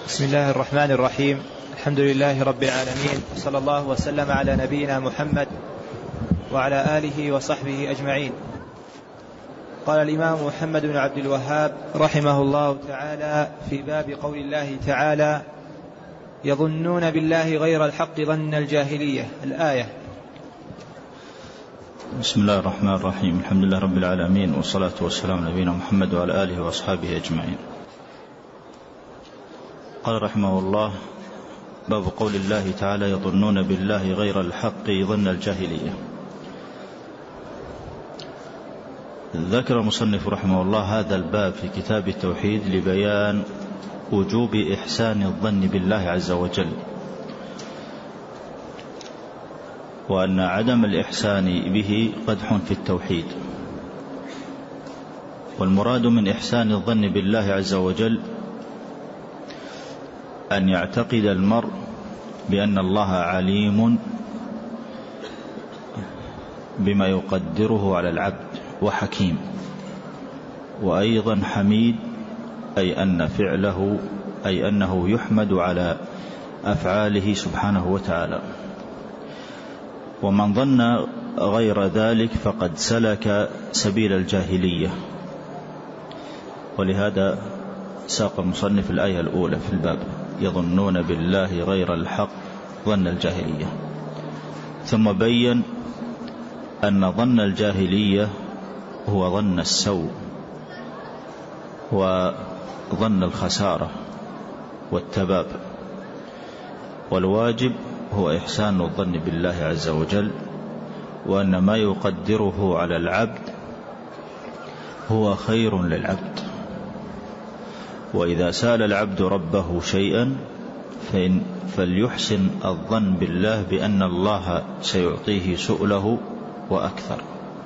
بسم الله الرحمن الرحيم. الحمد لله رب العالمين، صلى الله وسلم على نبينا محمد وعلى آله وصحبه أجمعين. قال الإمام محمد بن عبد الوهاب رحمه الله تعالى في باب قول الله تعالى: يظنون بالله غير الحق ظن الجاهلية، الآية. بسم الله الرحمن الرحيم. الحمد لله رب العالمين، والصلاة والسلام على نبينا محمد وعلى آله وأصحابه أجمعين. قال رحمه الله: باب قول الله تعالى: يظنون بالله غير الحق ظن الجاهلية. ذكر المصنف رحمه الله هذا الباب في كتاب التوحيد لبيان وجوب إحسان الظن بالله عز وجل، وأن عدم الإحسان به قدح في التوحيد. والمراد من إحسان الظن بالله عز وجل أن يعتقد المرء بأن الله عليم بما يقدره على العبد وحكيم، وأيضا حميد، أي أنه يحمد على أفعاله سبحانه وتعالى. ومن ظن غير ذلك فقد سلك سبيل الجاهلية، ولهذا ساق المصنف الآية الأولى في الباب: يظنون بالله غير الحق ظن الجاهلية، ثم بين أن ظن الجاهلية هو ظن السوء وظن الخسارة والتباب، والواجب هو إحسان الظن بالله عز وجل، وأن ما يقدره على العبد هو خير للعبد. وإذا سأل العبد ربه شيئا فليحسن الظن بالله بأن الله سيعطيه سؤله وأكثر.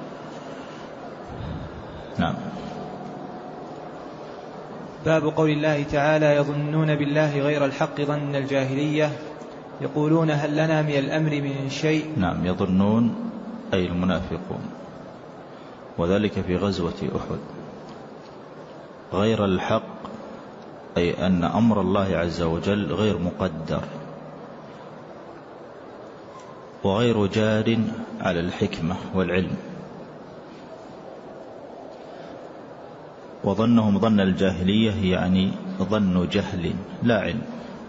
نعم. باب قول الله تعالى: يظنون بالله غير الحق ظن الجاهلية، يقولون هل لنا من الأمر من شيء. نعم، يظنون أي المنافقون، وذلك في غزوة أحد. غير الحق أي أن أمر الله عز وجل غير مقدر وغير جار على الحكمة والعلم. وظنهم ظن الجاهلية يعني ظن جهل لا علم.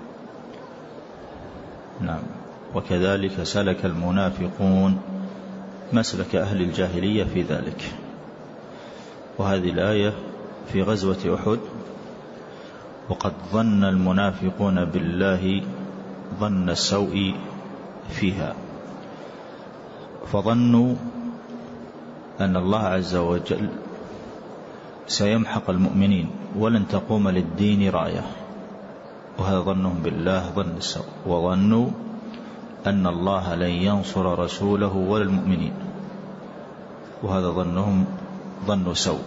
نعم. وكذلك سلك المنافقون مسلك أهل الجاهلية في ذلك. وهذه الآية في غزوة أحد: وقد ظن المنافقون بالله ظن السوء فيها، فظنوا أن الله عز وجل سيمحق المؤمنين ولن تقوم للدين راية، وهذا ظنهم بالله ظن السوء. وظنوا أن الله لن ينصر رسوله ولا المؤمنين، وهذا ظنهم ظن سوء.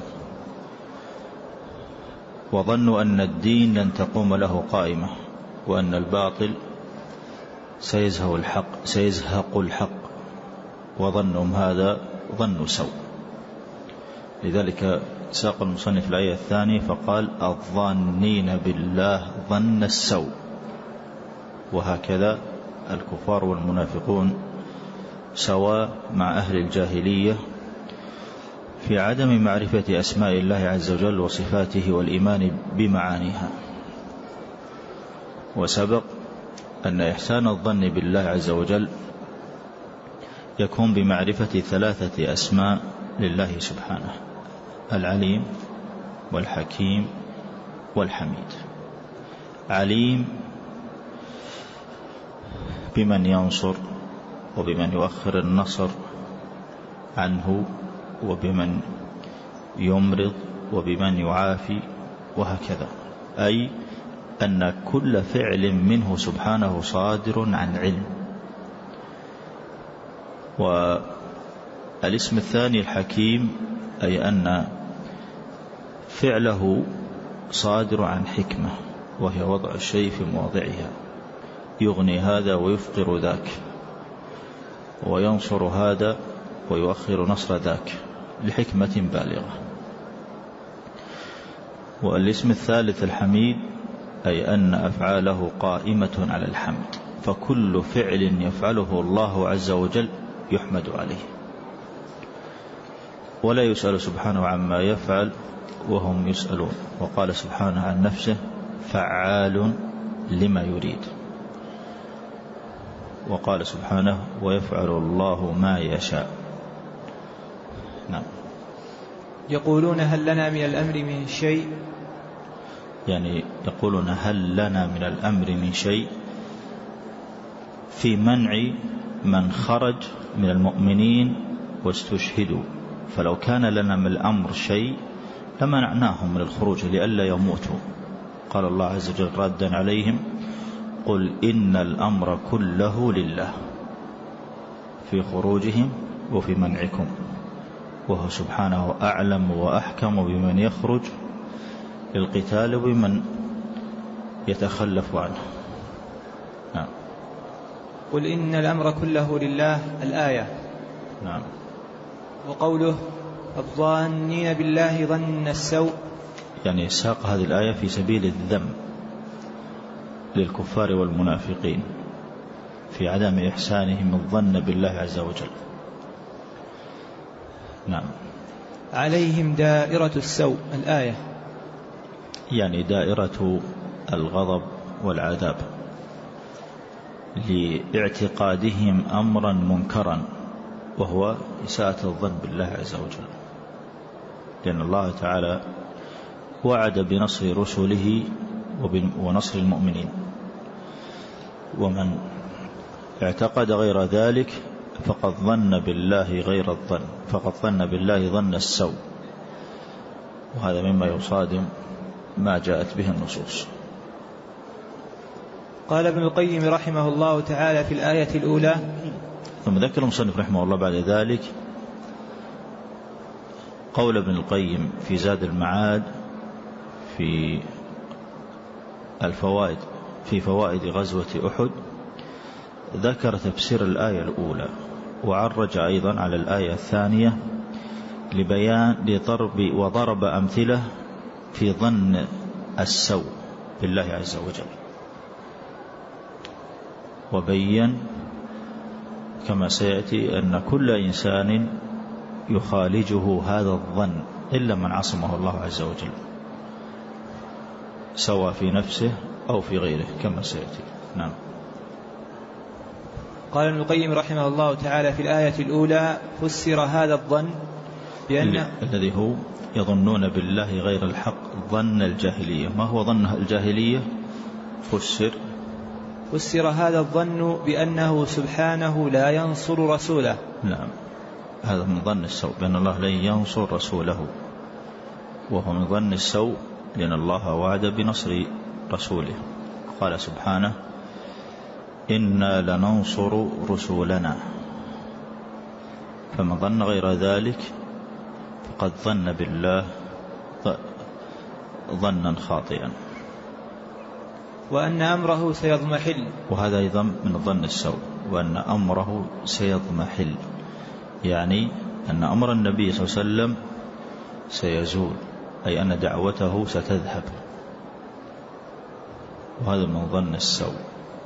وظنوا أن الدين لن تقوم له قائمة، وأن الباطل سيزهق الحق، وظنهم هذا ظن سوء. لذلك ساق المصنف الآية الثانية فقال: الظانين بالله ظن السوء. وهكذا الكفار والمنافقون سواء مع أهل الجاهلية في عدم معرفة أسماء الله عز وجل وصفاته والإيمان بمعانيها. وسبق أن إحسان الظن بالله عز وجل يكون بمعرفة 3 أسماء لله سبحانه: العليم والحكيم والحميد. عليم بمن ينصر وبمن يؤخر النصر عنه، وبمن يمرض وبمن يعافي، وهكذا. أي أن كل فعل منه سبحانه صادر عن علم. والاسم الثاني الحكيم، أي أن فعله صادر عن حكمة، وهي وضع الشيء في مواضعها، يغني هذا ويفقر ذاك، وينصر هذا ويؤخر نصر ذاك لحكمة بالغة. والاسم الثالث الحميد، أي أن أفعاله قائمة على الحمد، فكل فعل يفعله الله عز وجل يحمد عليه، ولا يسأل سبحانه عما يفعل وهم يسألون. وقال سبحانه عن نفسه: فعال لما يريد. وقال سبحانه: ويفعل الله ما يشاء. نعم. يقولون هل لنا من الأمر من شيء، يعني يقولون هل لنا من الأمر من شيء في منع من خرج من المؤمنين واستشهدوا، فلو كان لنا من الأمر شيء لمنعناهم من الخروج لئلا يموتوا. قال الله عز وجل ردا عليهم: قل إن الأمر كله لله في خروجهم وفي منعكم، وهو سبحانه أعلم وأحكم بمن يخرج للقتال وبمن يتخلف عنه. نعم. قل إن الأمر كله لله، الآية. نعم. وقوله: الظانين بالله ظن السوء، يعني ساق هذه الآية في سبيل الذم للكفار والمنافقين في عدم إحسانهم الظن بالله عز وجل. نعم. عليهم دائرة السوء، الآية. يعني دائرة الغضب والعذاب لاعتقادهم أمرا منكرا، وهو إساءة الظن بالله عز وجل، لأن الله تعالى وعد بنصر رسله ونصر المؤمنين، ومن اعتقد غير ذلك فقد ظن بالله غير الظن، فقد ظن بالله ظن السوء، وهذا مما يصادم ما جاءت به النصوص. قال ابن القيم رحمه الله تعالى في الآية الأولى: ثم ذكر المصنف رحمه الله بعد ذلك قول ابن القيم في زاد المعاد في الفوائد في فوائد غزوة أحد، ذكر تفسير الآية الأولى، وعرج أيضا على الآية الثانية لبيان وضرب أمثلة في ظن السوء بالله عز وجل، وبين كما سيأتي أن كل إنسان يخالجه هذا الظن إلا من عصمه الله عز وجل، سواء في نفسه أو في غيره كما سيأتي. نعم. قال ابن القيم رحمه الله تعالى في الآية الأولى: فسر هذا الظن بأن الذي هو يظنون بالله غير الحق ظن الجاهلية. ما هو ظن الجاهلية؟ فسر هذا الظن بأنه سبحانه لا ينصر رسوله. نعم، هذا من ظن السوء، بأن الله لن ينصر رسوله، وهو من ظن السوء لأن الله وعد بنصر رسوله. قال سبحانه: إنا لننصر رسولنا. فمن ظن غير ذلك فقد ظن بالله ظنا خاطئا، وأن أمره سيضمحل، وهذا أيضا من ظن السوء، وأن أمره سيضمحل، يعني أن أمر النبي صلى الله عليه وسلم سيزول، أي أن دعوته ستذهب، وهذا من ظن السوء.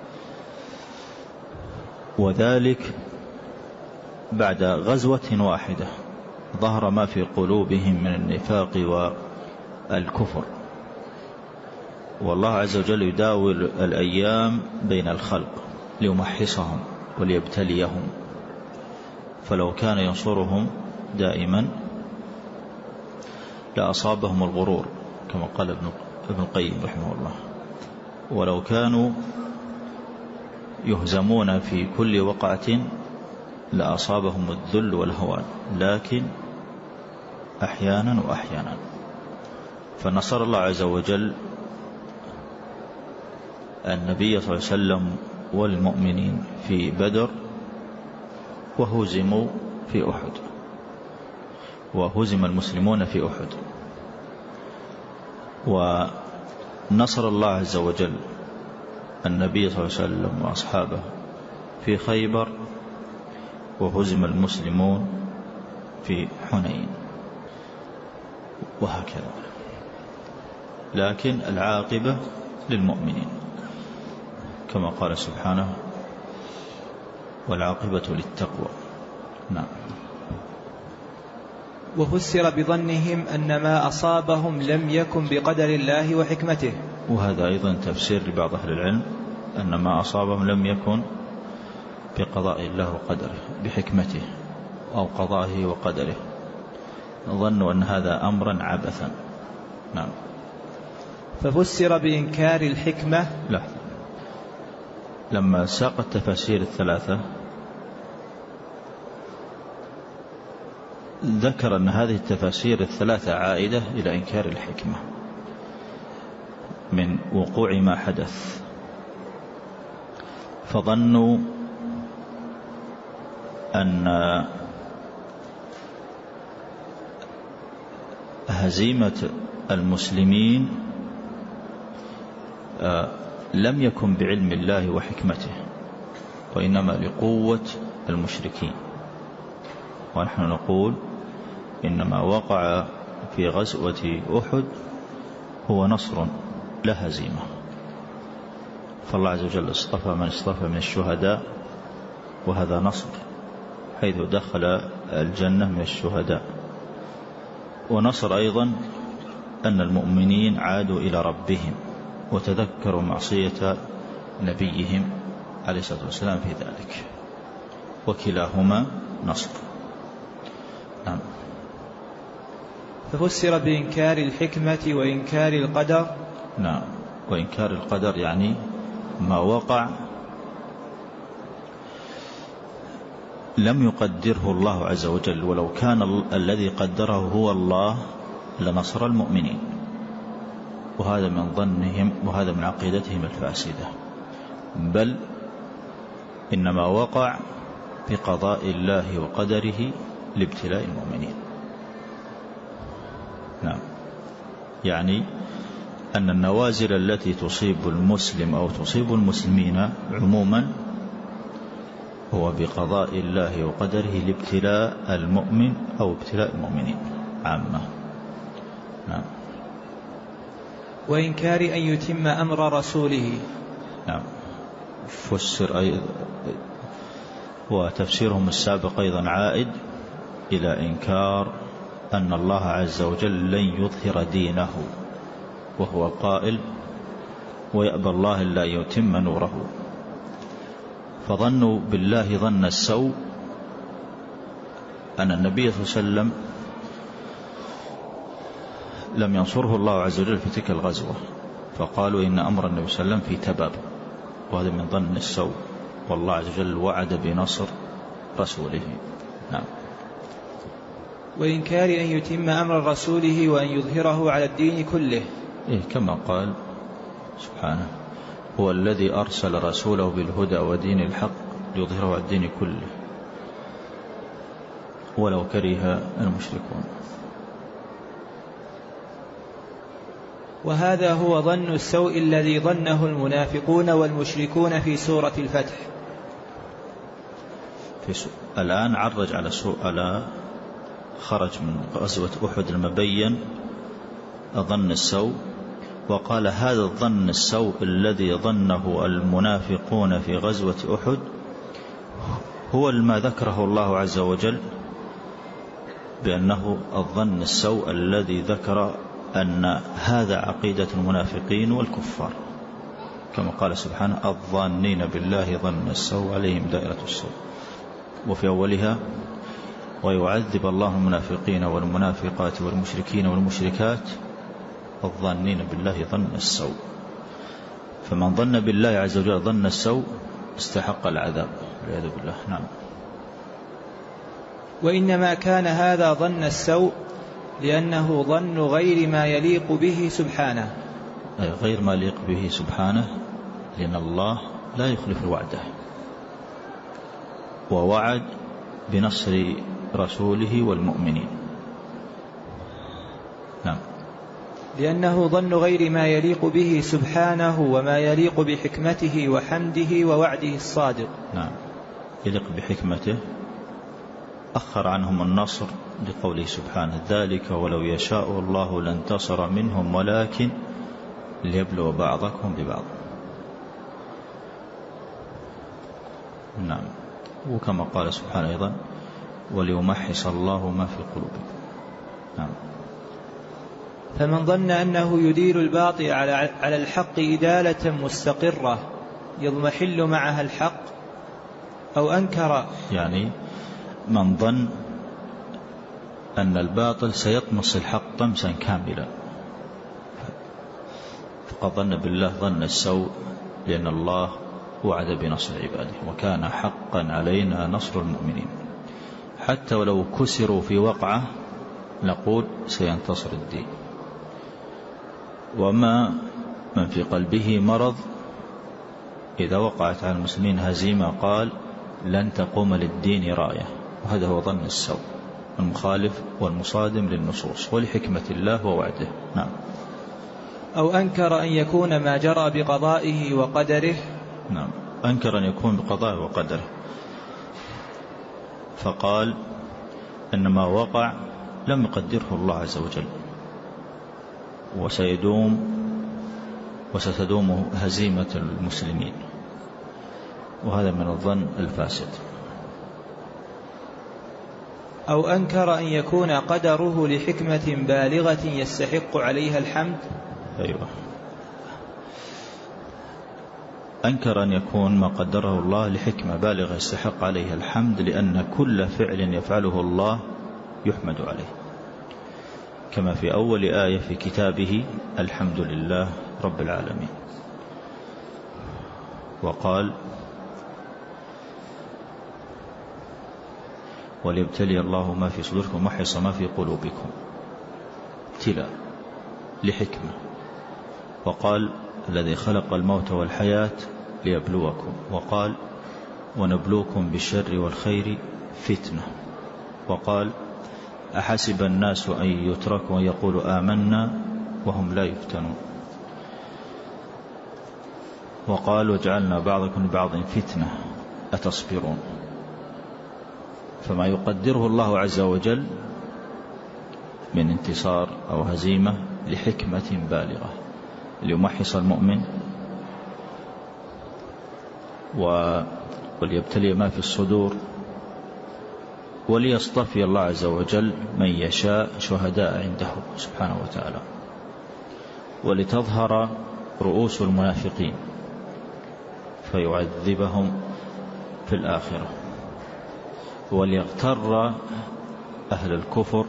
وذلك بعد غزوة واحدة ظهر ما في قلوبهم من النفاق والكفر، والله عز وجل يداول الأيام بين الخلق ليمحصهم وليبتليهم، فلو كان ينصرهم دائما لأصابهم الغرور كما قال ابن القيم رحمه الله، ولو كانوا يهزمون في كل وقعة لأصابهم الذل والهوان، لكن أحيانا وأحيانا. فنصر الله عز وجل النبي صلى الله عليه وسلم والمؤمنين في بدر، وهزموا في أحد، وهزم المسلمون في أحد. ونصر الله عز وجل النبي صلى الله عليه وسلم وأصحابه في خيبر، وهزم المسلمون في حنين، وهكذا. لكن العاقبة للمؤمنين، كما قال سبحانه: والعاقبة للتقوى. نعم. وفسر بظنهم أن ما أصابهم لم يكن بقدر الله وحكمته. وهذا أيضا تفسير لبعض أهل العلم، أن ما أصابهم لم يكن بقضاء الله وقدره، بحكمته أو قضائه وقدره، ظنوا أن هذا أمرا عبثا. نعم. ففسر بإنكار الحكمة. لا، لما ساق التفاسير الثلاثة ذكر أن هذه التفاسير الثلاثة عائدة إلى إنكار الحكمة من وقوع ما حدث، فظنوا أن هزيمة المسلمين لم يكن بعلم الله وحكمته، وإنما لقوة المشركين. ونحن نقول إنما وقع في غزوة أحد هو نصر لا هزيمة، فالله عز وجل اصطفى من اصطفى من الشهداء، وهذا نصر، حيث دخل الجنة من الشهداء. ونصر أيضا أن المؤمنين عادوا إلى ربهم وتذكروا معصية نبيهم عليه الصلاة والسلام في ذلك، وكلاهما نصر. نعم. ففسر بإنكار الحكمة وإنكار القدر. نعم. وإنكار القدر يعني ما وقع لم يقدره الله عز وجل، ولو كان الذي قدره هو الله لنصر المؤمنين. وهذا من ظنهم وهذا من عقيدتهم الفاسدة، بل إنما وقع بقضاء الله وقدره لابتلاء المؤمنين. نعم. يعني أن النوازل التي تصيب المسلم أو تصيب المسلمين عموما هو بقضاء الله وقدره لابتلاء المؤمن أو ابتلاء المؤمنين عامة. نعم. وإنكار أن يتم أمر رسوله. نعم. فسر أيضا، وتفسيرهم السابق أيضا عائد إلى إنكار أن الله عز وجل لن يظهر دينه، وهو قائل: ويأبى الله إلا يتم نوره. فظنوا بالله ظن السوء أن النبي صلى الله عليه وسلم لم ينصره الله عز وجل في تلك الغزوة، فقالوا إن أمر النبي صلى الله عليه وسلم في تباب، وهذا من ظن السوء، والله عز وجل وعد بنصر رسوله. نعم. وإنكار أن يتم أمر رسوله وأن يظهره على الدين كله. كما قال سبحانه: هو الذي أرسل رسوله بالهدى ودين الحق ليظهره على الدين كله ولو كره المشركون. وهذا هو ظن السوء الذي ظنه المنافقون والمشركون في سورة الفتح. الآن عرج على خرج من غزوة أحد المبين ظن السوء، وقال: هذا الظن السوء الذي ظنه المنافقون في غزوة أحد هو ما ذكره الله عز وجل بأنه الظن السوء الذي ذكر أن هذا عقيدة المنافقين والكفار، كما قال سبحانه: الظانين بالله ظن السوء عليهم دائرة السوء. وفي أولها: ويعذب الله المنافقين والمنافقات والمشركين والمشركات الظانين بالله ظن السوء. فمن ظن بالله عز وجل ظن السوء استحق العذاب والعياذ بالله. نعم. وإنما كان هذا ظن السوء لأنه ظن غير ما يليق به سبحانه، أي غير ما يليق به سبحانه، لأن الله لا يخلف وعده، ووعد بنصر رسوله والمؤمنين. نعم. لأنه ظن غير ما يليق به سبحانه وما يليق بحكمته وحمده ووعده الصادق. نعم. يليق بحكمته، أخر عنهم النصر لقوله سبحانه: ذلك ولو يشاء الله لانتصر منهم ولكن ليبلو بعضكم ببعض. نعم. وكما قال سبحانه أيضا وليمحص الله ما في قلوبكم. نعم. فمن ظن أنه يدير الباطل على الحق إدالة مستقرة يضمحل معها الحق أو أنكر، يعني من ظن أن الباطل سيطمس الحق طمسا كاملا فقد ظن بالله ظن السوء، لأن الله وعد بنصر عباده وكان حقا علينا نصر المؤمنين. حتى ولو كسروا في وقعة نقول سينتصر الدين. وما من في قلبه مرض إذا وقعت على المسلمين هزيمة قال لن تقوم للدين راية، وهذا هو ظن السوء المخالف والمصادم للنصوص ولحكمة الله ووعده. نعم. أو أنكر أن يكون ما جرى بقضائه وقدره. نعم. أنكر أن يكون بقضائه وقدره، فقال أن ما وقع لم يقدره الله عز وجل وستدوم هزيمة المسلمين، وهذا من الظن الفاسد. أو أنكر أن يكون قدره لحكمة بالغة يستحق عليها الحمد. أيوة. أنكر أن يكون ما قدره الله لحكمة بالغة يستحق عليها الحمد، لأن كل فعل يفعله الله يحمد عليه، كما في أول آية في كتابه الحمد لله رب العالمين. وقال وليبتلي الله ما في صدوركم ويمحص ما في قلوبكم، ابتلاء لحكمة. وقال الذي خلق الموت والحياة ليبلوكم، وقال ونبلوكم بالشر والخير فتنة. وقال أحسب الناس أن يتركوا أن يقولوا آمنا وهم لا يفتنون. وقال وجعلنا بعضكم لبعض فتنة أتصبرون. فما يقدره الله عز وجل من انتصار أو هزيمة لحكمة بالغة ليمحص المؤمن وليبتلي ما في الصدور وليصطفي الله عز وجل من يشاء شهداء عنده سبحانه وتعالى، ولتظهر رؤوس المنافقين فيعذبهم في الآخرة، وليغتر أهل الكفر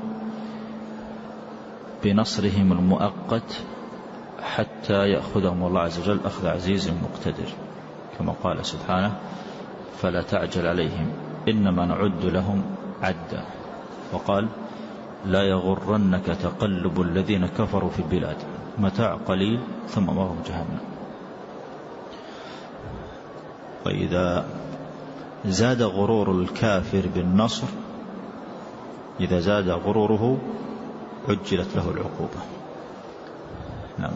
بنصرهم المؤقت حتى يأخذهم الله عز وجل أخذ عزيز مقتدر، كما قال سبحانه فلا تعجل عليهم إنما نعد لهم عدا. وقال لا يغرنك تقلب الذين كفروا في البلاد متاع قليل ثم مأواهم جهنم. وإذا زاد غرور الكافر بالنصر، إذا زاد غروره عجلت له العقوبة. نعم.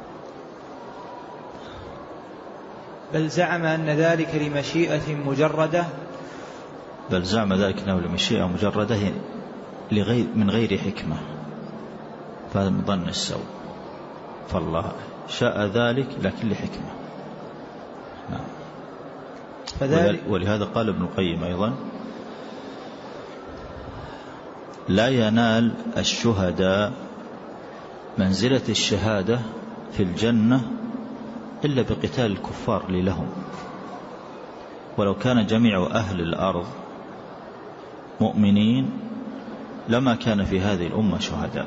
بل زعم أن ذلك لمشيئة مجردة. بل زعم ذلك أنه لمشيئة مجردة من غير حكمة، فهذا من ظن السوء، فالله شاء ذلك لكن لحكمة. نعم. ولهذا قال ابن القيم أيضا لا ينال الشهداء منزلة الشهادة في الجنة إلا بقتال الكفار لهم، ولو كان جميع أهل الأرض مؤمنين لما كان في هذه الأمة شهداء.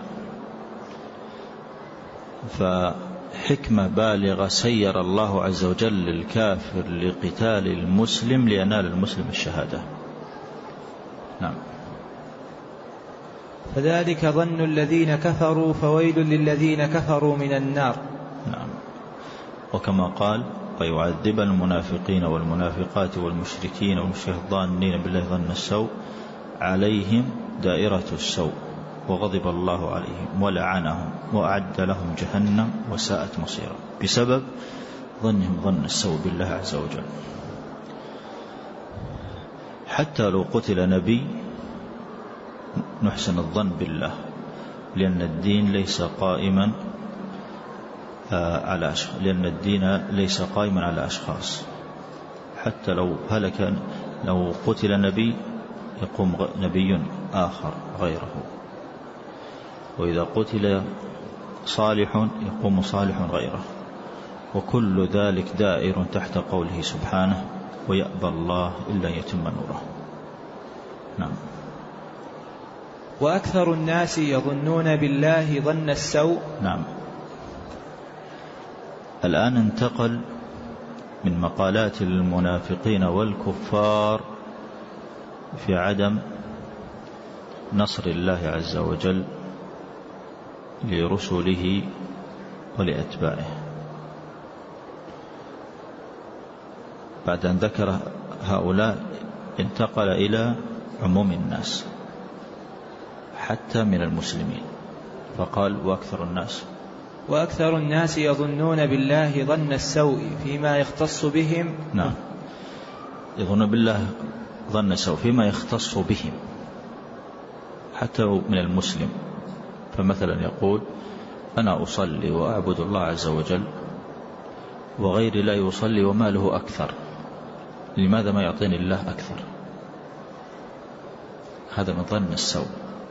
فحكمة بالغة سير الله عز وجل الكافر لقتال المسلم لينال المسلم الشهادة. نعم. فذلك ظن الذين كفروا فويل للذين كفروا من النار. نعم. وكما قال ويعذب المنافقين والمنافقات والمشركين والمشركين الظانين بالله ظن السوء عليهم دائرة السوء وغضب الله عليهم ولعنهم وأعد لهم جهنم وساءت مصيرا، بسبب ظنهم ظن السوء بالله عز وجل. حتى لو قتل نبي نحسن الظن بالله، لأن الدين ليس قائما على أشخاص، لأن الدين ليس قائما على أشخاص. حتى لو هلك، لو قتل نبي يقوم نبي آخر غيره، وإذا قتل صالح يقوم صالح غيره، وكل ذلك دائر تحت قوله سبحانه: ويأبى الله إلا يتم نوره. نعم. وأكثر الناس يظنون بالله ظن السوء. نعم. الآن انتقل من مقالات المنافقين والكفار في عدم نصر الله عز وجل لرسله ولأتباعه. بعد أن ذكر هؤلاء انتقل إلى عموم الناس حتى من المسلمين، فقال: وأكثر الناس يظنون بالله ظن السوء فيما يختص بهم. نعم، يظن بالله ظن السوء فيما يختص بهم حتى من المسلم. فمثلا يقول: أنا أصلي وأعبد الله عز وجل، وغيري لا يصلي وما له أكثر، لماذا ما يعطيني الله أكثر؟ هذا من ظن السوء.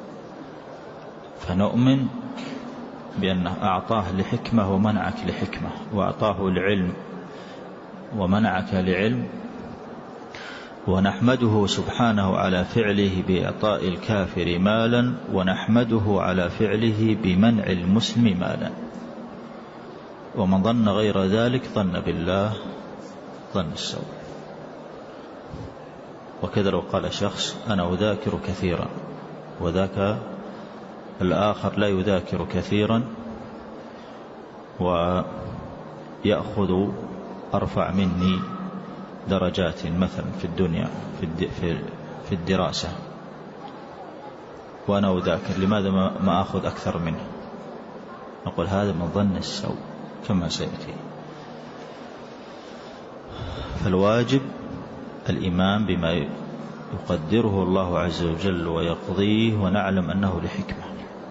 فنؤمن بأنه أعطاه لحكمة ومنعك لحكمة، وأعطاه العلم ومنعك لعلم، ونحمده سبحانه على فعله بإعطاء الكافر مالا، ونحمده على فعله بمنع المسلم مالا. ومن ظن غير ذلك ظن بالله ظن السوء. وكذا لو قال شخص: أنا أذاكر كثيرا، وذاك الآخر لا يذاكر كثيرا ويأخذ أرفع مني درجات مثلا في الدنيا في الدراسة، وأنا أذاكر، لماذا ما أخذ أكثر منه؟ نقول: هذا من ظن السوء كما سيأتي. فالواجب الإيمان بما يقدره الله عز وجل ويقضيه، ونعلم أنه لحكمة.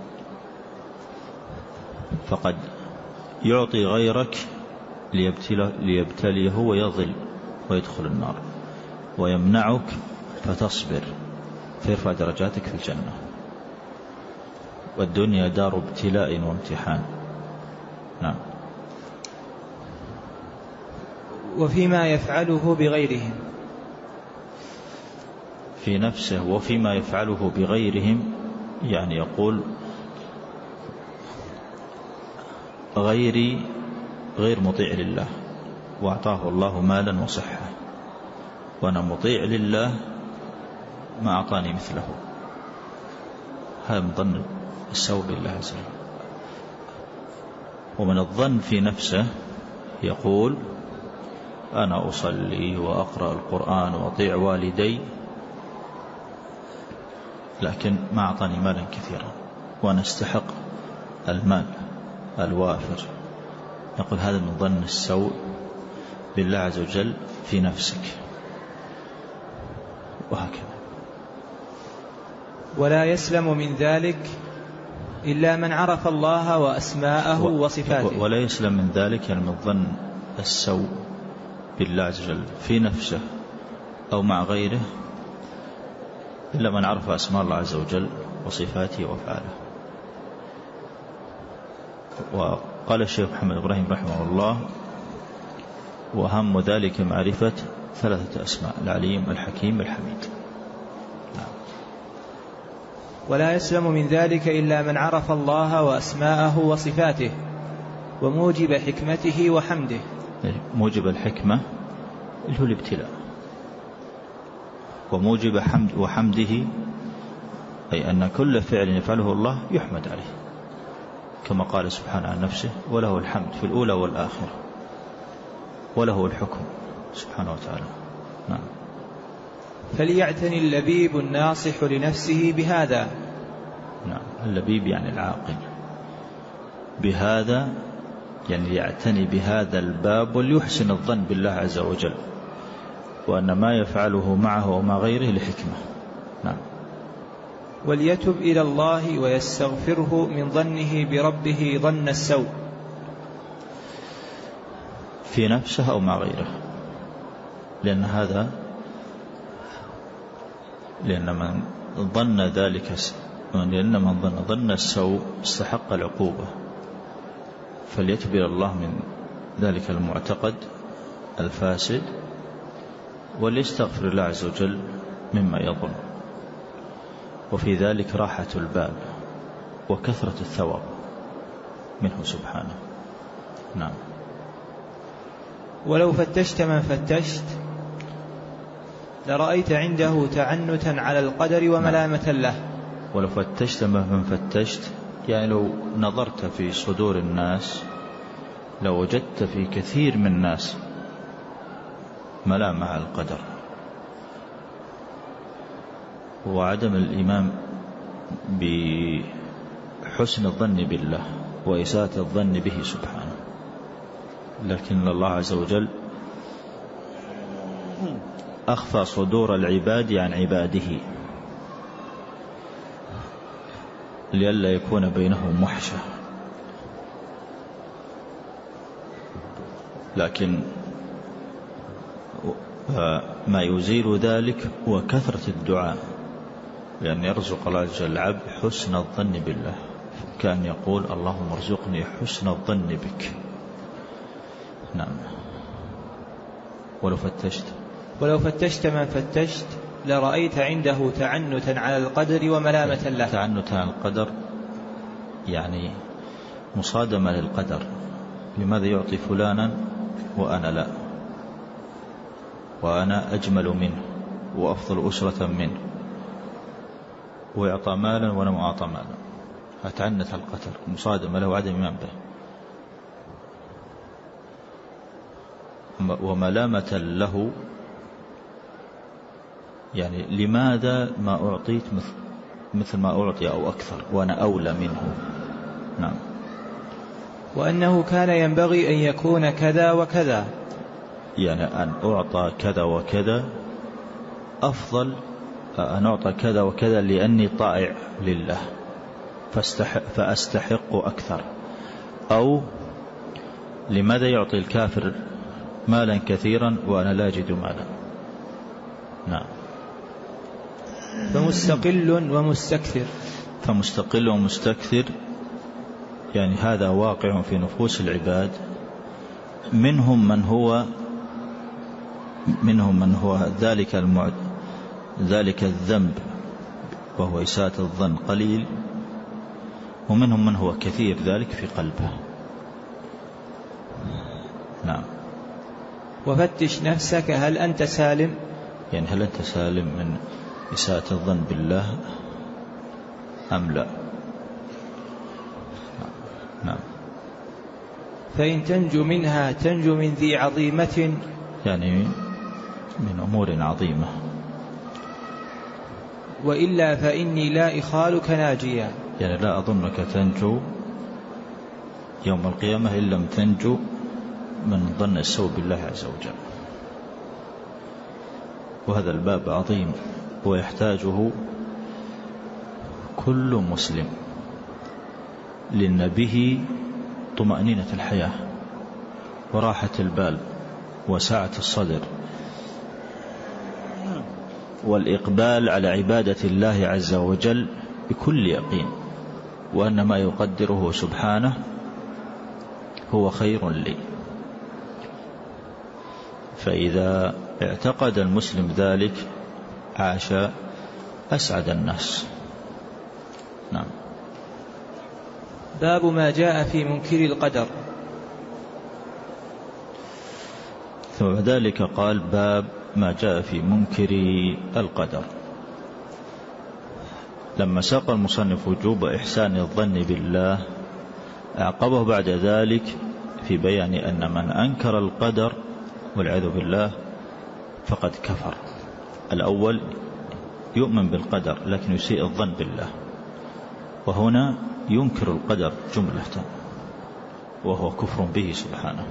فقد يعطي غيرك ليبتليه ويضل ويدخل النار، ويمنعك فتصبر فيرفع درجاتك في الجنة. والدنيا دار ابتلاء وامتحان. نعم. وفيما يفعله بغيرهم، في نفسه وفيما يفعله بغيرهم، يعني يقول: غيري غير مطيع لله وأعطاه الله مالا وصحة، وأنا مطيع لله ما أعطاني مثله. هذا من ظن السوء بالله عز وجل. ومن الظن في نفسه يقول: أنا أصلي وأقرأ القرآن وأطيع والدي، لكن ما أعطاني مالا كثيرا وأنا استحق المال الوافر. نقول: هذا من ظن السوء بالله عز وجل في نفسك. وهكذا. ولا يسلم من ذلك إلا من عرف الله وأسماءه وصفاته. ولا يسلم من ذلك، يعني من ظن السوء بالله عز وجل في نفسه أو مع غيره، إلا من عرف أسماء الله عز وجل وصفاته وأفعاله. وقال الشيخ محمد إبراهيم رحمه الله: وأهم ذلك معرفة 3 أسماء: العليم، الحكيم، الحميد. ولا يسلم من ذلك إلا من عرف الله وأسماءه وصفاته، وموجب حكمته وحمده. موجب الحكمة اللي هو الابتلاء، وموجب وحمده أي أن كل فعل يفعله الله يحمد عليه، كما قال سبحانه عن نفسه: وله الحمد في الأولى والآخرة، وله الحكم سبحانه وتعالى. نعم. فليعتني اللبيب الناصح لنفسه بهذا. نعم. اللبيب يعني العاقل، بهذا يعني يعتني بهذا الباب، وليحسن الظن بالله عز وجل، وأن ما يفعله معه ومع غيره لحكمة. نعم. وليتب إلى الله ويستغفره من ظنه بربه ظن السوء. في نفسه أو مع غيره، لأن من ظن ذلك ظن السوء استحق العقوبة، فليتب إلى الله من ذلك المعتقد الفاسد وليستغفر الله عز وجل مما يظن، وفي ذلك راحة البال وكثرة الثواب منه سبحانه. نعم. ولو فتشت من فتشت لرأيت عنده تعنتا على القدر وملامة له. ولو فتشت من فتشت يعني لو نظرت في صدور الناس لوجدت في كثير من الناس ملامة على القدر وعدم الإيمان بحسن الظن بالله وإساءة الظن به سبحانه. لكن الله عز وجل أخفى صدور العباد عن عباده لئلا يكون بينهم وحشة، لكن ما يزيل ذلك وكثرة الدعاء، لأن يرزق الله عز وجل العبد حسن الظن بالله، كان يقول اللهم ارزقني حسن الظن بك. نعم. ولو فتشت من فتشت لرأيت عنده تعنتا على القدر وملامة له. تعنتا على القدر يعني مصادمة للقدر، لماذا يعطي فلانا وأنا لا، وأنا أجمل منه وأفضل أسرة منه، ويعطى مالا وأنا ما أعطى مالا، أتعنت على القدر، مصادمة له وعدم إيمان به. وملامة له يعني لماذا ما أعطيت مثل ما أعطي أو أكثر وأنا أولى منه. نعم. وأنه كان ينبغي أن يكون كذا وكذا، يعني أن أعطى كذا وكذا أفضل أن أعطى كذا وكذا لأني طائع لله فأستحق أكثر، أو لماذا يعطي الكافر مالا كثيرا وأنا لا أجد مالا. نعم. فمستقل ومستكثر يعني هذا واقع في نفوس العباد، منهم من هو ذلك الذنب وهو إساءة الظن قليل، ومنهم من هو كثير ذلك في قلبه. نعم. وفتش نفسك هل أنت سالم، يعني هل أنت سالم من إساءة الظن بالله أم لا. نعم. فإن تنجو منها تنجو من ذي عظيمة، يعني من أمور عظيمة، وإلا فإني لا إخالك ناجيا، يعني لا أظنك تنجو يوم القيامة إن لم تنجو من ظن السوء بالله عز وجل. وهذا الباب عظيم ويحتاجه كل مسلم، لأن به طمأنينة الحياة وراحة البال وسعة الصدر والإقبال على عبادة الله عز وجل بكل يقين، وأن ما يقدره سبحانه هو خير لي. فإذا اعتقد المسلم ذلك عاش أسعد الناس. نعم. باب ما جاء في منكر القدر. ثم ذلك قال باب ما جاء في منكر القدر. لما ساق المصنف وجوب إحسان الظن بالله أعقبه بعد ذلك في بيان أن من أنكر القدر والعياذ بالله فقد كفر. الأول يؤمن بالقدر لكن يسيء الظن بالله، وهنا ينكر القدر جملة وهو كفر به سبحانه.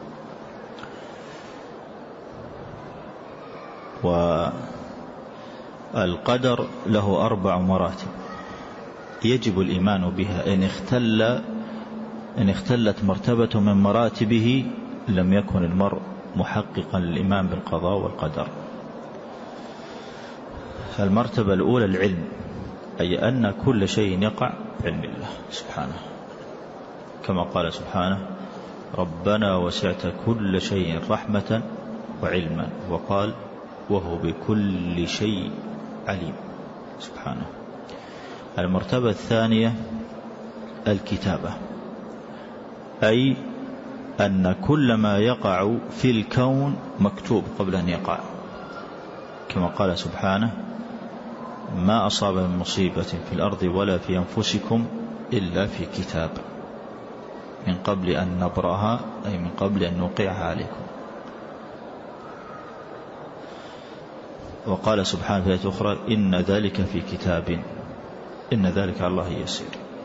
والقدر له 4 مراتب يجب الإيمان بها، إن اختلت مرتبة من مراتبه لم يكن المرء محققا للإيمان بالقضاء والقدر. المرتبة الأولى العلم، أي أن كل شيء يقع بعلم الله سبحانه، كما قال سبحانه: ربنا وسعت كل شيء رحمة وعلما، وقال: وهو بكل شيء عليم سبحانه. المرتبة الثانية الكتابة، أي أن كل ما يقع في الكون مكتوب قبل أن يقع، كما قال سبحانه: ما أصاب من مصيبة في الأرض ولا في أنفسكم إلا في كتاب من قبل أن نبرأها، أي من قبل أن نوقعها عليكم. وقال سبحانه في آية أخرى: إن ذلك في كتاب، إن ذلك على الله يسير.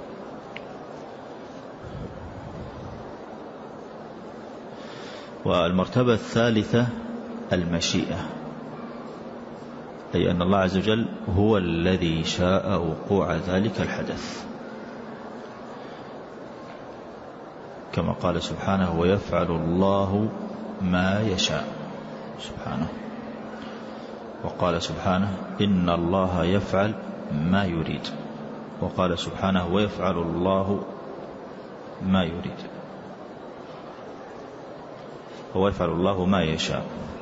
والمرتبة الثالثة المشيئة، أي أن الله عز وجل هو الذي شاء وقوع ذلك الحدث، كما قال سبحانه: ويفعل الله ما يشاء سبحانه. وقال سبحانه: إن الله يفعل ما يريد. وقال سبحانه: ويفعل الله ما يريد، ويفعل الله ما يشاء.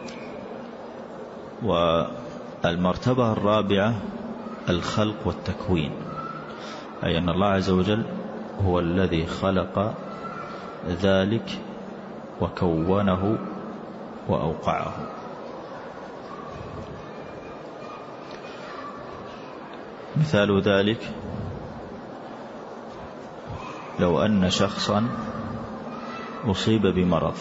والمرتبة الرابعة الخلق والتكوين، أي أن الله عز وجل هو الذي خلق ذلك وكونه وأوقعه. مثال ذلك: لو أن شخصا أصيب بمرض،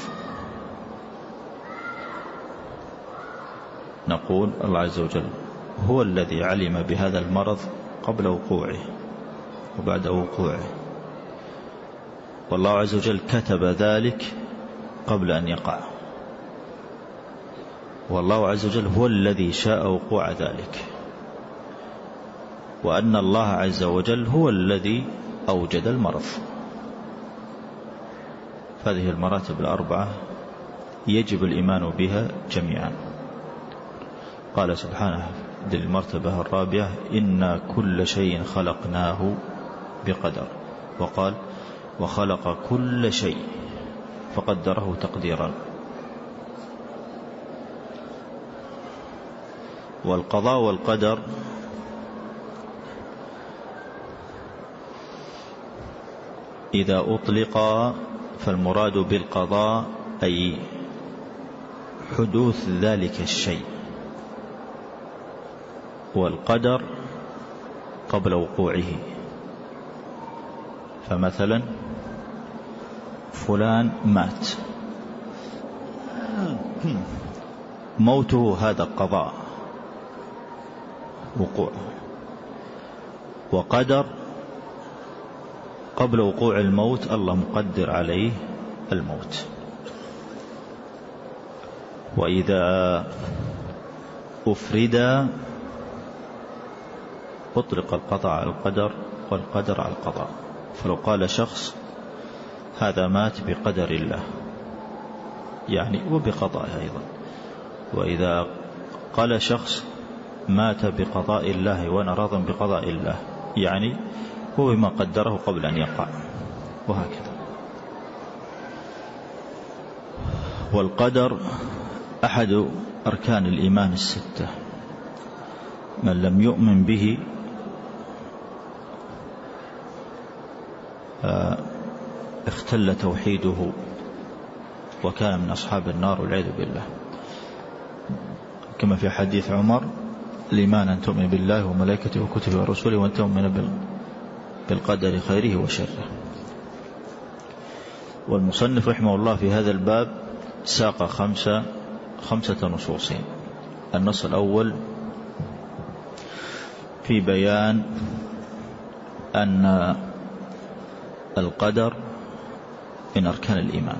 نقول الله عز وجل هو الذي علم بهذا المرض قبل وقوعه وبعد وقوعه، والله عز وجل كتب ذلك قبل أن يقع، والله عز وجل هو الذي شاء وقوع ذلك، وأن الله عز وجل هو الذي أوجد المرض. هذه المراتب الأربعة يجب الإيمان بها جميعا. قال سبحانه للمرتبة الرابعة: إنا كل شيء خلقناه بقدر. وقال: وخلق كل شيء فقدره تقديرا. والقضاء والقدر إذا أطلقا فالمراد بالقضاء أي حدوث ذلك الشيء، والقدر قبل وقوعه. فمثلا فلان مات، موته هذا قضاء وقوع، وقدر قبل وقوع الموت الله مقدر عليه الموت. وإذا أفرد أطلق القضاء على القدر والقدر على القضاء. فلو قال شخص هذا مات بقدر الله يعني وبقضائه أيضا، وإذا قال شخص مات بقضاء الله وأنا راض بقضاء الله يعني هو بما قدره قبل أن يقع، وهكذا. والقدر أحد أركان الإيمان الستة، من لم يؤمن به اختل توحيده وكان من أصحاب النار والعياذ بالله. كما في حديث عمر: الإيمان أن تؤمن بالله وملائكته وكتبه ورسوله وأن تؤمن بالقدر خيره وشره. والمصنف رحمه الله في هذا الباب ساق خمسة نصوص. النص الأول في بيان أن القدر من أركان الإيمان،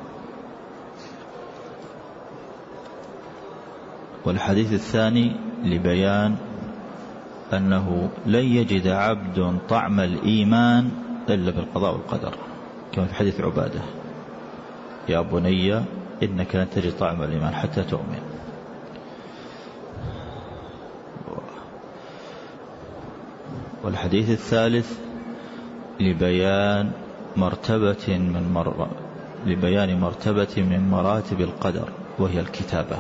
والحديث الثاني لبيان أنه لن يجد عبد طعم الإيمان إلا بالقضاء والقدر، كما في حديث عبادة. يا بني إنك لن تجد طعم الإيمان حتى تؤمن. والحديث الثالث لبيان مرتبة من مراتب القدر وهي الكتابة.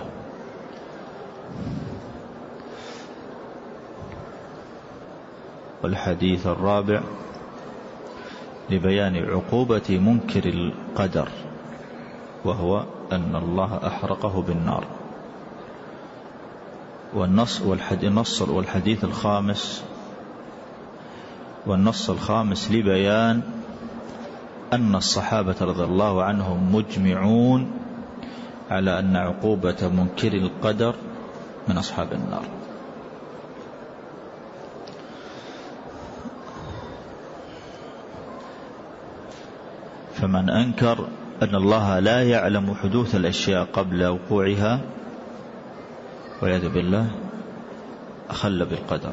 والحديث الرابع لبيان عقوبة منكر القدر وهو أن الله أحرقه بالنار. والنص الخامس لبيان أن الصحابة رضي الله عنهم مجمعون على أن عقوبة منكر القدر من أصحاب النار. فمن أنكر أن الله لا يعلم حدوث الأشياء قبل وقوعها والعياذ بالله أخل بالقدر.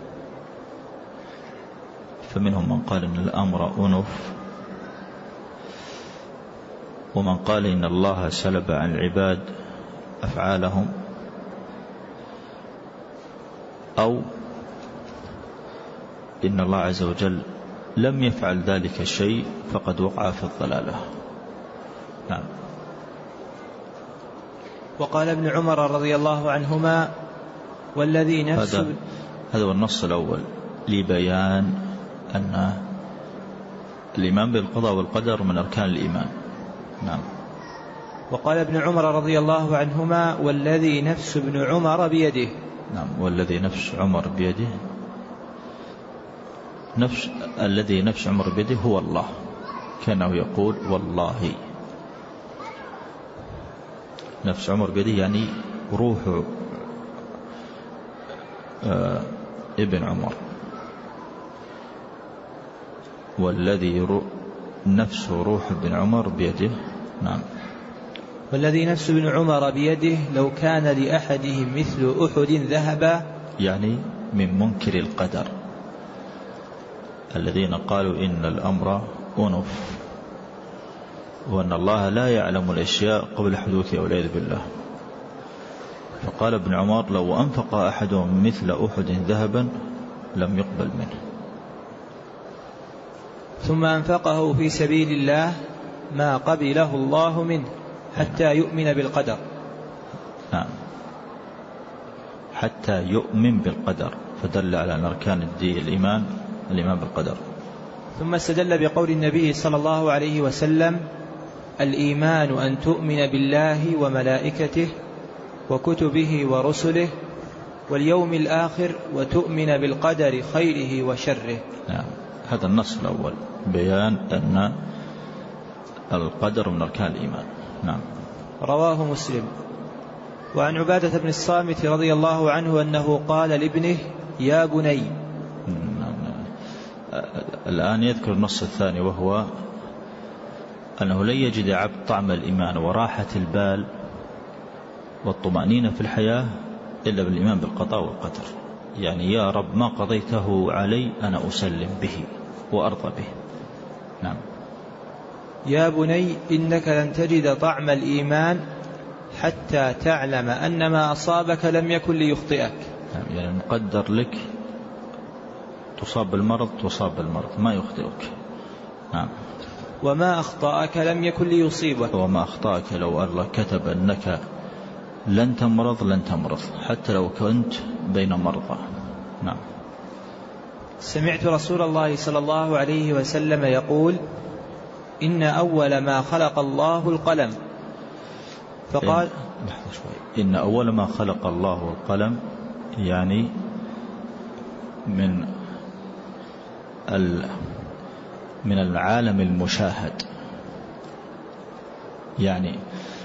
فمنهم من قال إن الأمر أنف، ومن قال إن الله سلب عن العباد أفعالهم، أو إن الله عز وجل لم يفعل ذلك الشيء فقد وقع في الضلالة. نعم. وقال ابن عمر رضي الله عنهما والذي نفس هذا هو النص الأول لبيان أن الإيمان بالقضاء والقدر من أركان الإيمان. نعم. وقال ابن عمر رضي الله عنهما والذي نفس ابن عمر بيده. نعم. والذي نفس عمر بيده، الذي نفس عمر بيده هو الله، كانه يقول والله. نفس عمر بيده يعني روح ابن عمر. والذي نفس روح ابن عمر بيده. نعم. والذي نفس ابن عمر بيده لو كان لأحدهم مثل أحد ذهبا، يعني من منكر القدر الذين قالوا إن الأمر أنف وأن الله لا يعلم الأشياء قبل حدوثها والعياذ بالله. فقال ابن عمر لو أنفق أحدهم مثل أحد ذهبا لم يقبل منه، ثم أنفقه في سبيل الله ما قبله الله منه حتى يؤمن بالقدر. نعم. حتى يؤمن بالقدر، فدل على أن أركان الدين الإيمان بالقدر. ثم استدل بقول النبي صلى الله عليه وسلم الإيمان أن تؤمن بالله وملائكته وكتبه ورسله واليوم الآخر وتؤمن بالقدر خيره وشره. نعم. هذا النص الأول بيان أن القدر من أركان الإيمان. نعم. رواه مسلم. وعن عبادة بن الصامت رضي الله عنه أنه قال لابنه يا بني. الآن يذكر النص الثاني وهو أنه لن يجد عبد طعم الإيمان وراحة البال والطمأنينة في الحياة إلا بالإيمان بالقضاء والقدر. يعني يا رب ما قضيته علي أنا أسلم به وأرضى به. نعم. يا بني إنك لن تجد طعم الإيمان حتى تعلم أن ما أصابك لم يكن ليخطئك. نعم. يعني مقدر لك تصاب بالمرض ما يخطئك. نعم. وما أخطأك لم يكن ليصيبك. وما أخطأك لو الله كتب أنك لن تمرض حتى لو كنت بين مرضى. نعم. سمعت رسول الله صلى الله عليه وسلم يقول إن أول ما خلق الله القلم، فقال إن أول ما خلق الله القلم يعني من العالم المشاهد، يعني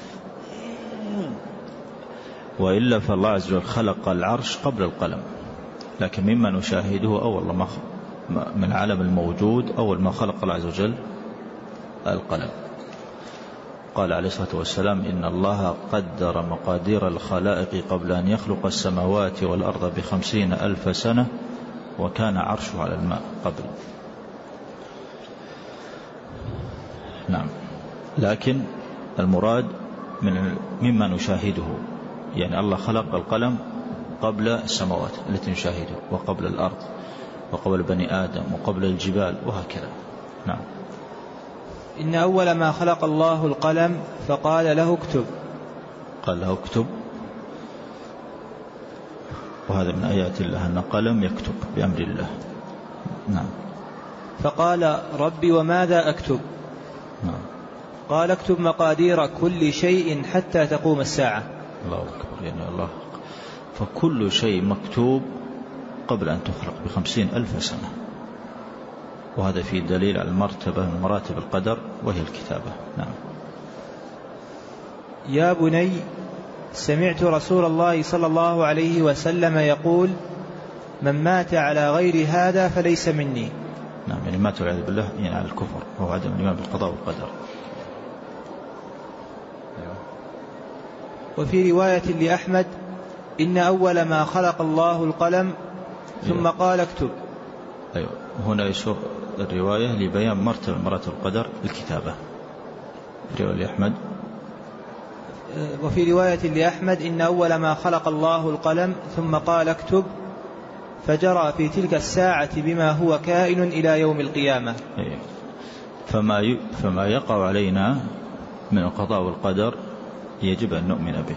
وإلا فالله عز وجل خلق العرش قبل القلم، لكن مما نشاهده أول ما من العالم الموجود أول ما خلق الله عز وجل القلم. قال عليه الصلاة والسلام إن الله قدر مقادير الخلائق قبل أن يخلق السماوات والأرض 50,000 سنة وكان عرشه على الماء قبل. نعم. لكن المراد مما نشاهده، يعني الله خلق القلم قبل السماوات التي نشاهده، وقبل الأرض، وقبل بني آدم، وقبل الجبال، وهكذا. نعم. إن أول ما خلق الله القلم فقال له اكتب. قال له اكتب، وهذا من آيات الله أن القلم يكتب بأمر الله. نعم. فقال ربي وماذا أكتب؟ نعم. قال اكتب مقادير كل شيء حتى تقوم الساعة. الله أكبر، يعني الله، فكل شيء مكتوب قبل أن تخلق ب50,000 سنة، وهذا فيه دليل على المرتبة من مراتب القدر وهي الكتابة. نعم. يا بني سمعت رسول الله صلى الله عليه وسلم يقول من مات على غير هذا فليس مني. نعم، يعني مات والعياذ بالله يعني على الكفر وهو عدم الإيمان بالقضاء والقدر. وفي رواية لأحمد إن أول ما خلق الله القلم ثم قال اكتب. أيوة، هنا يسوق الرواية لبيان مرتبة مراتب القدر الكتابة. في رواية لأحمد، وفي رواية لأحمد إن أول ما خلق الله القلم ثم قال اكتب، فجرى في تلك الساعة بما هو كائن إلى يوم القيامة. فما يقع علينا من القضاء والقدر يجب أن نؤمن به.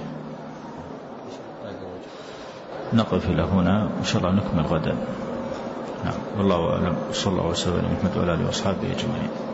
نقف إلى هنا، إن شاء الله نكمل غدا. نعم، والله أعلم. صلى الله وسلم على محمد وعلى آله وأصحابه أجمعين.